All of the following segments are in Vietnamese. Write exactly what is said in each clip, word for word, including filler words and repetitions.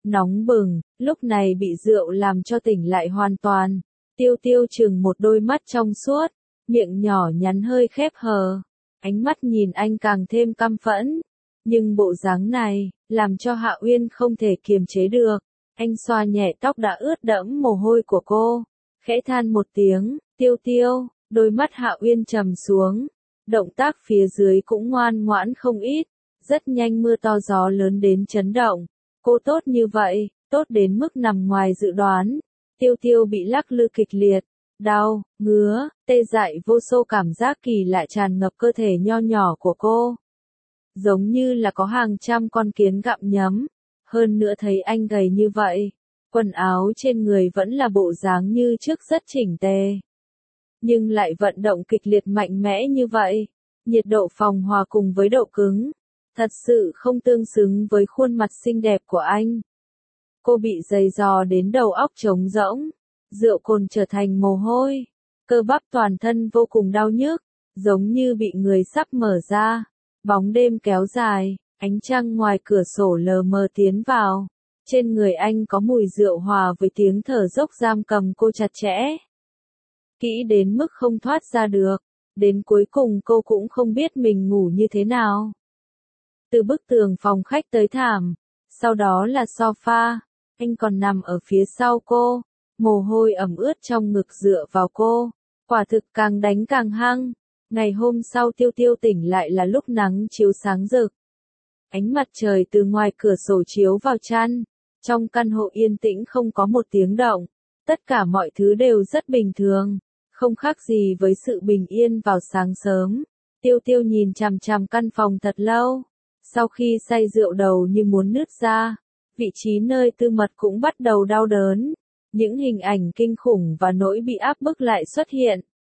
nóng bừng, lúc này bị rượu làm cho tỉnh lại hoàn toàn. Tiêu Tiêu chừng một đôi mắt trong suốt, miệng nhỏ nhắn hơi khép hờ, ánh mắt nhìn anh càng thêm căm phẫn. Nhưng bộ dáng này, làm cho Hạ Uyên không thể kiềm chế được. Anh xoa nhẹ tóc đã ướt đẫm mồ hôi của cô, khẽ than một tiếng, Tiêu Tiêu, đôi mắt Hạ Uyên trầm xuống. Động tác phía dưới cũng ngoan ngoãn không ít, rất nhanh mưa to gió lớn đến chấn động. Cô tốt như vậy, tốt đến mức nằm ngoài dự đoán. Tiêu Tiêu bị lắc lư kịch liệt, đau, ngứa, tê dại vô số cảm giác kỳ lạ tràn ngập cơ thể nho nhỏ của cô. Giống như là có hàng trăm con kiến gặm nhấm. Hơn nữa thấy anh gầy như vậy, quần áo trên người vẫn là bộ dáng như trước rất chỉnh tề. Nhưng lại vận động kịch liệt mạnh mẽ như vậy, nhiệt độ phòng hòa cùng với độ cứng, thật sự không tương xứng với khuôn mặt xinh đẹp của anh. Cô bị giày dò đến đầu óc trống rỗng, rượu cồn trở thành mồ hôi, cơ bắp toàn thân vô cùng đau nhức, giống như bị người sắp mở ra. Bóng đêm kéo dài, ánh trăng ngoài cửa sổ lờ mờ tiến vào, trên người anh có mùi rượu hòa với tiếng thở dốc giam cầm cô chặt chẽ. Kỹ đến mức không thoát ra được, đến cuối cùng cô cũng không biết mình ngủ như thế nào. Từ bức tường phòng khách tới thảm, sau đó là sofa, anh còn nằm ở phía sau cô, mồ hôi ẩm ướt trong ngực dựa vào cô, quả thực càng đánh càng hăng. Ngày hôm sau Tiêu Tiêu tỉnh lại là lúc nắng chiếu sáng rực. Ánh mặt trời từ ngoài cửa sổ chiếu vào chăn, trong căn hộ yên tĩnh không có một tiếng động, tất cả mọi thứ đều rất bình thường, không khác gì với sự bình yên vào sáng sớm. Tiêu Tiêu nhìn chằm chằm căn phòng thật lâu, sau khi say rượu đầu như muốn nứt ra, vị trí nơi tư mật cũng bắt đầu đau đớn, những hình ảnh kinh khủng và nỗi bị áp bức lại xuất hiện.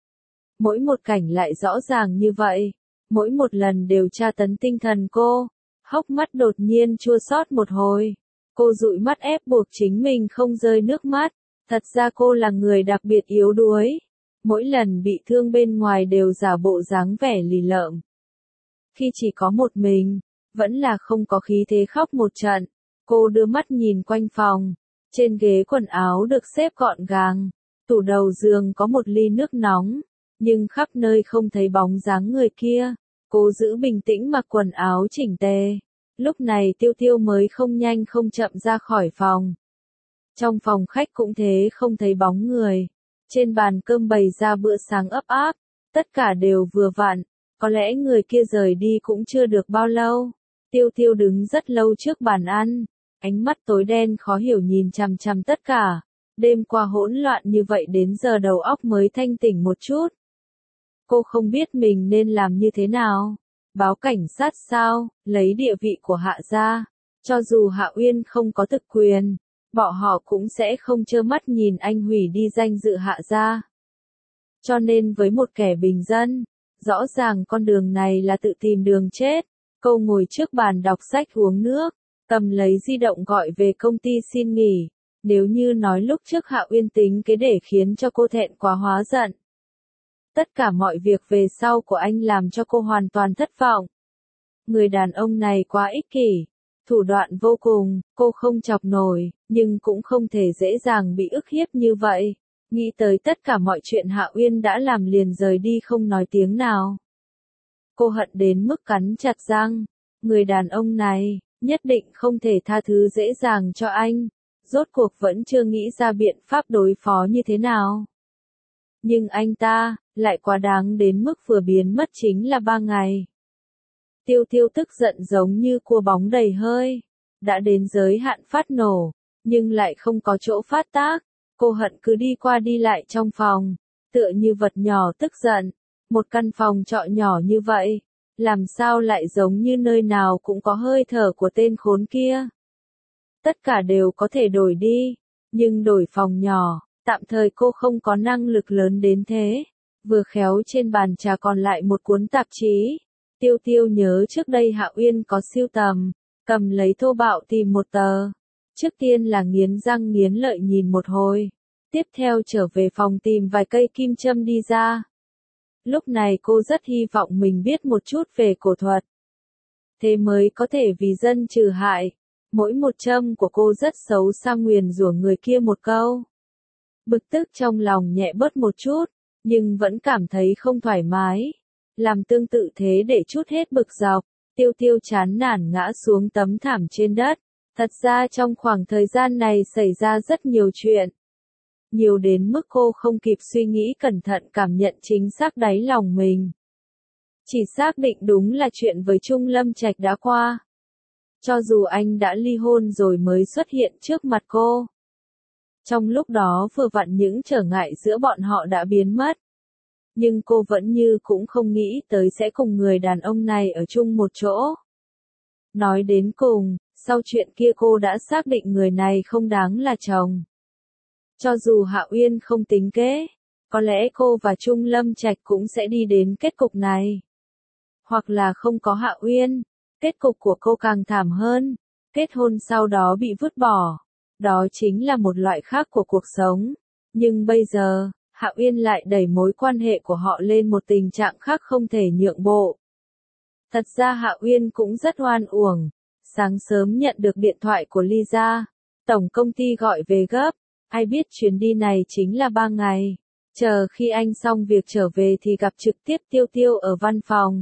Mỗi một cảnh lại rõ ràng như vậy, mỗi một lần đều tra tấn tinh thần cô, hốc mắt đột nhiên chua xót một hồi. Cô dụi mắt ép buộc chính mình không rơi nước mắt, thật ra cô là người đặc biệt yếu đuối. Mỗi lần bị thương bên ngoài đều giả bộ dáng vẻ lì lợm. Khi chỉ có một mình, vẫn là không có khí thế khóc một trận. Cô đưa mắt nhìn quanh phòng, trên ghế quần áo được xếp gọn gàng, tủ đầu giường có một ly nước nóng. Nhưng khắp nơi không thấy bóng dáng người kia, cô giữ bình tĩnh mặc quần áo chỉnh tề. Lúc này Tiêu Tiêu mới không nhanh không chậm ra khỏi phòng. Trong phòng khách cũng thế không thấy bóng người. Trên bàn cơm bày ra bữa sáng ấp áp, tất cả đều vừa vặn, có lẽ người kia rời đi cũng chưa được bao lâu. Tiêu Tiêu đứng rất lâu trước bàn ăn, ánh mắt tối đen khó hiểu nhìn chằm chằm tất cả. Đêm qua hỗn loạn như vậy đến giờ đầu óc mới thanh tỉnh một chút. Cô không biết mình nên làm như thế nào. Báo cảnh sát sao, lấy địa vị của Hạ gia. Cho dù Hạ Uyên không có thực quyền, bọn họ cũng sẽ không trơ mắt nhìn anh hủy đi danh dự Hạ gia. Cho nên với một kẻ bình dân, rõ ràng con đường này là tự tìm đường chết. Cô ngồi trước bàn đọc sách uống nước, cầm lấy di động gọi về công ty xin nghỉ. Nếu như nói lúc trước Hạ Uyên tính kế để khiến cho cô thẹn quá hóa giận. Tất cả mọi việc về sau của anh làm cho cô hoàn toàn thất vọng. Người đàn ông này quá ích kỷ, thủ đoạn vô cùng, cô không chọc nổi, nhưng cũng không thể dễ dàng bị ức hiếp như vậy. Nghĩ tới tất cả mọi chuyện Hạ Uyên đã làm liền rời đi không nói tiếng nào. Cô hận đến mức cắn chặt răng, người đàn ông này, nhất định không thể tha thứ dễ dàng cho anh, rốt cuộc vẫn chưa nghĩ ra biện pháp đối phó như thế nào. Nhưng anh ta, lại quá đáng đến mức vừa biến mất chính là ba ngày. Tiêu Tiêu tức giận giống như cua bóng đầy hơi, đã đến giới hạn phát nổ, nhưng lại không có chỗ phát tác. Cô hận cứ đi qua đi lại trong phòng, tựa như vật nhỏ tức giận. Một căn phòng trọ nhỏ như vậy, làm sao lại giống như nơi nào cũng có hơi thở của tên khốn kia. Tất cả đều có thể đổi đi, nhưng đổi phòng nhỏ, tạm thời cô không có năng lực lớn đến thế. Vừa khéo trên bàn trà còn lại một cuốn tạp chí. Tiêu Tiêu nhớ trước đây Hạ Uyên có sưu tầm, cầm lấy thô bạo tìm một tờ. Trước tiên là nghiến răng nghiến lợi nhìn một hồi, tiếp theo trở về phòng tìm vài cây kim châm đi ra. Lúc này cô rất hy vọng mình biết một chút về cổ thuật. Thế mới có thể vì dân trừ hại, Mỗi một châm của cô rất xấu xa nguyền rủa người kia một câu. Bực tức trong lòng nhẹ bớt một chút, nhưng vẫn cảm thấy không thoải mái. Làm tương tự thế để chút hết bực dọc, Tiêu Tiêu chán nản ngã xuống tấm thảm trên đất. Thật ra trong khoảng thời gian này xảy ra rất nhiều chuyện. Nhiều đến mức cô không kịp suy nghĩ cẩn thận cảm nhận chính xác đáy lòng mình. Chỉ xác định đúng là chuyện với Trung Lâm Trạch đã qua. Cho dù anh đã ly hôn rồi mới xuất hiện trước mặt cô. Trong lúc đó vừa vặn những trở ngại giữa bọn họ đã biến mất. Nhưng cô vẫn như cũng không nghĩ tới sẽ cùng người đàn ông này ở chung một chỗ. Nói đến cùng, sau chuyện kia cô đã xác định người này không đáng là chồng. Cho dù Hạ Uyên không tính kế, có lẽ cô và Trung Lâm Trạch cũng sẽ đi đến kết cục này. Hoặc là không có Hạ Uyên, kết cục của cô càng thảm hơn, kết hôn sau đó bị vứt bỏ. Đó chính là một loại khác của cuộc sống. Nhưng bây giờ, Hạ Uyên lại đẩy mối quan hệ của họ lên một tình trạng khác không thể nhượng bộ. Thật ra Hạ Uyên cũng rất oan uổng. Sáng sớm nhận được điện thoại của Lisa, tổng công ty gọi về gấp, ai biết chuyến đi này chính là ba ngày. Chờ khi anh xong việc trở về thì gặp trực tiếp Tiêu Tiêu ở văn phòng.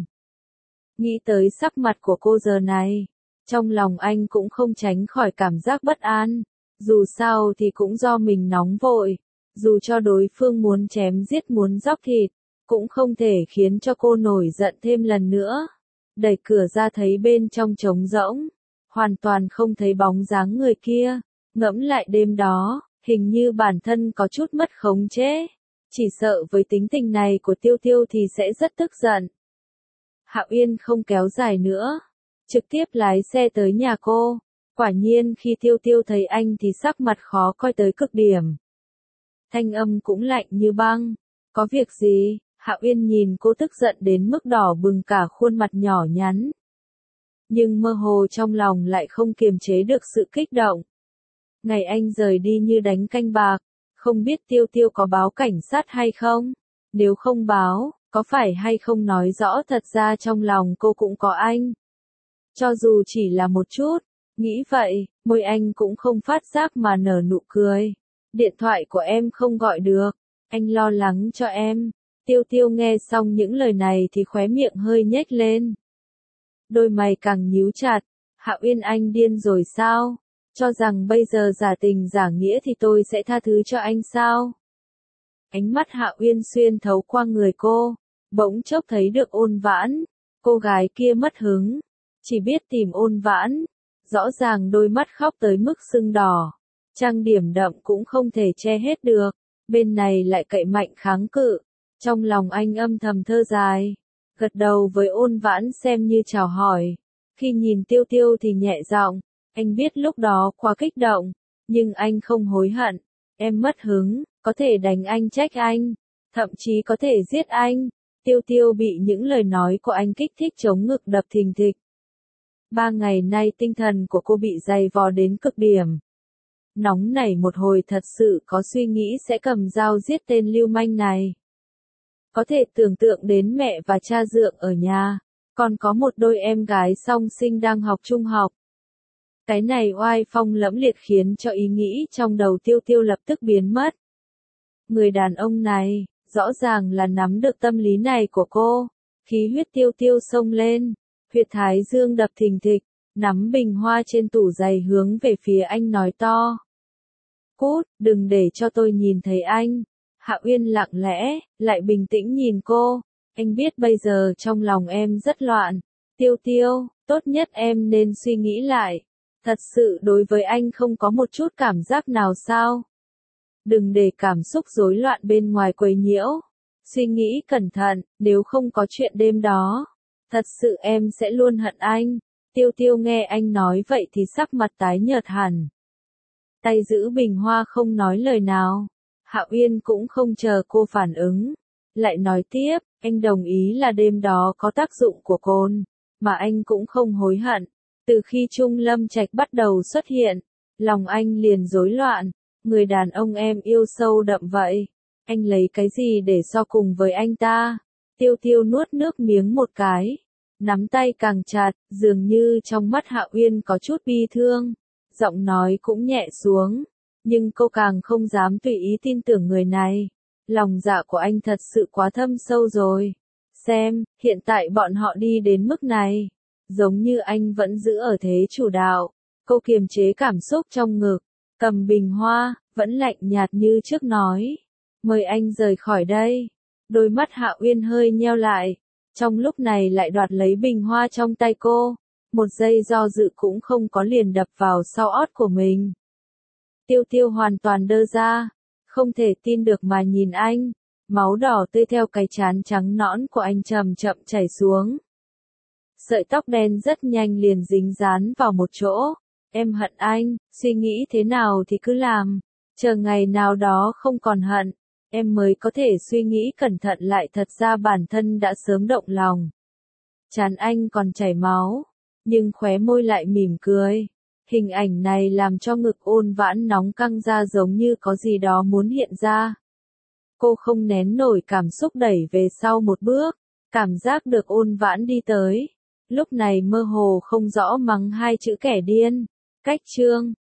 Nghĩ tới sắc mặt của cô giờ này, trong lòng anh cũng không tránh khỏi cảm giác bất an. Dù sao thì cũng do mình nóng vội, dù cho đối phương muốn chém giết muốn róc thịt, cũng không thể khiến cho cô nổi giận thêm lần nữa. Đẩy cửa ra thấy bên trong trống rỗng, hoàn toàn không thấy bóng dáng người kia. Ngẫm lại đêm đó, hình như bản thân có chút mất khống chế. Chỉ sợ với tính tình này của Tiêu Tiêu thì sẽ rất tức giận. Hạ Uyên không kéo dài nữa, trực tiếp lái xe tới nhà cô. Quả nhiên khi Tiêu Tiêu thấy anh thì sắc mặt khó coi tới cực điểm. Thanh âm cũng lạnh như băng. Có việc gì? Hạ Uyên nhìn cô tức giận đến mức đỏ bừng cả khuôn mặt nhỏ nhắn. Nhưng mơ hồ trong lòng lại không kiềm chế được sự kích động. Ngày anh rời đi như đánh canh bạc, không biết Tiêu Tiêu có báo cảnh sát hay không? Nếu không báo, có phải hay không nói rõ thật ra trong lòng cô cũng có anh? Cho dù chỉ là một chút, nghĩ vậy, môi anh cũng không phát giác mà nở nụ cười. Điện thoại của em không gọi được, anh lo lắng cho em. Tiêu Tiêu nghe xong những lời này thì khóe miệng hơi nhếch lên. Đôi mày càng nhíu chặt. Hạ Uyên, anh điên rồi sao? Cho rằng bây giờ giả tình giả nghĩa thì tôi sẽ tha thứ cho anh sao? Ánh mắt Hạ Uyên xuyên thấu qua người cô, bỗng chốc thấy được Ôn Vãn. Cô gái kia mất hứng, chỉ biết tìm Ôn Vãn. Rõ ràng đôi mắt khóc tới mức sưng đỏ. Trang điểm đậm cũng không thể che hết được. Bên này lại cậy mạnh kháng cự. Trong lòng anh âm thầm thơ dài. Gật đầu với Ôn Vãn xem như chào hỏi. Khi nhìn Tiêu Tiêu thì nhẹ giọng. Anh biết lúc đó quá kích động. Nhưng anh không hối hận. Em mất hứng, có thể đánh anh trách anh. Thậm chí có thể giết anh. Tiêu Tiêu bị những lời nói của anh kích thích chống ngực đập thình thịch. Ba ngày nay tinh thần của cô bị dày vò đến cực điểm. Nóng nảy một hồi thật sự có suy nghĩ sẽ cầm dao giết tên lưu manh này. Có thể tưởng tượng đến mẹ và cha dượng ở nhà, còn có một đôi em gái song sinh đang học trung học. Cái này oai phong lẫm liệt khiến cho ý nghĩ trong đầu Tiêu Tiêu lập tức biến mất. Người đàn ông này, rõ ràng là nắm được tâm lý này của cô. Khí huyết Tiêu Tiêu xông lên, huyệt thái dương đập thình thịch, nắm bình hoa trên tủ giày hướng về phía anh nói to. Cút, đừng để cho tôi nhìn thấy anh. Hạ Uyên lặng lẽ, lại bình tĩnh nhìn cô. Anh biết bây giờ trong lòng em rất loạn. Tiêu Tiêu, tốt nhất em nên suy nghĩ lại. Thật sự đối với anh không có một chút cảm giác nào sao? Đừng để cảm xúc rối loạn bên ngoài quấy nhiễu. Suy nghĩ cẩn thận, nếu không có chuyện đêm đó. Thật sự em sẽ luôn hận anh. Tiêu Tiêu nghe anh nói vậy thì sắc mặt tái nhợt hẳn. Tay giữ bình hoa không nói lời nào. Hạ Uyên cũng không chờ cô phản ứng. Lại nói tiếp, anh đồng ý là đêm đó có tác dụng của cồn. Mà anh cũng không hối hận. Từ khi Trung Lâm Trạch bắt đầu xuất hiện, lòng anh liền rối loạn. Người đàn ông em yêu sâu đậm vậy. Anh lấy cái gì để so cùng với anh ta? Tiêu Tiêu nuốt nước miếng một cái. nắm tay càng chặt, dường như trong mắt Hạ Uyên có chút bi thương, giọng nói cũng nhẹ xuống, nhưng cô càng không dám tùy ý tin tưởng người này. Lòng dạ của anh thật sự quá thâm sâu rồi. Xem, hiện tại bọn họ đi đến mức này, giống như anh vẫn giữ ở thế chủ đạo. Cô kiềm chế cảm xúc trong ngực, cầm bình hoa, vẫn lạnh nhạt như trước nói. Mời anh rời khỏi đây. Đôi mắt Hạ Uyên hơi nheo lại, trong lúc này lại đoạt lấy bình hoa trong tay cô. Một giây do dự cũng không có, liền đập vào sau ót của mình. Tiêu Tiêu hoàn toàn đơ ra, không thể tin được mà nhìn anh. Máu đỏ tươi theo cái trán trắng nõn của anh chậm chậm chảy xuống. Sợi tóc đen rất nhanh liền dính dán vào một chỗ. Em hận anh, suy nghĩ thế nào thì cứ làm. Chờ ngày nào đó không còn hận, em mới có thể suy nghĩ cẩn thận lại, thật ra bản thân đã sớm động lòng. Trán anh còn chảy máu, nhưng khóe môi lại mỉm cười. Hình ảnh này làm cho ngực Ôn Vãn nóng căng ra, giống như có gì đó muốn hiện ra. Cô không nén nổi cảm xúc đẩy về sau một bước, cảm giác được Ôn Vãn đi tới. Lúc này mơ hồ không rõ mắng hai chữ kẻ điên. Cách chương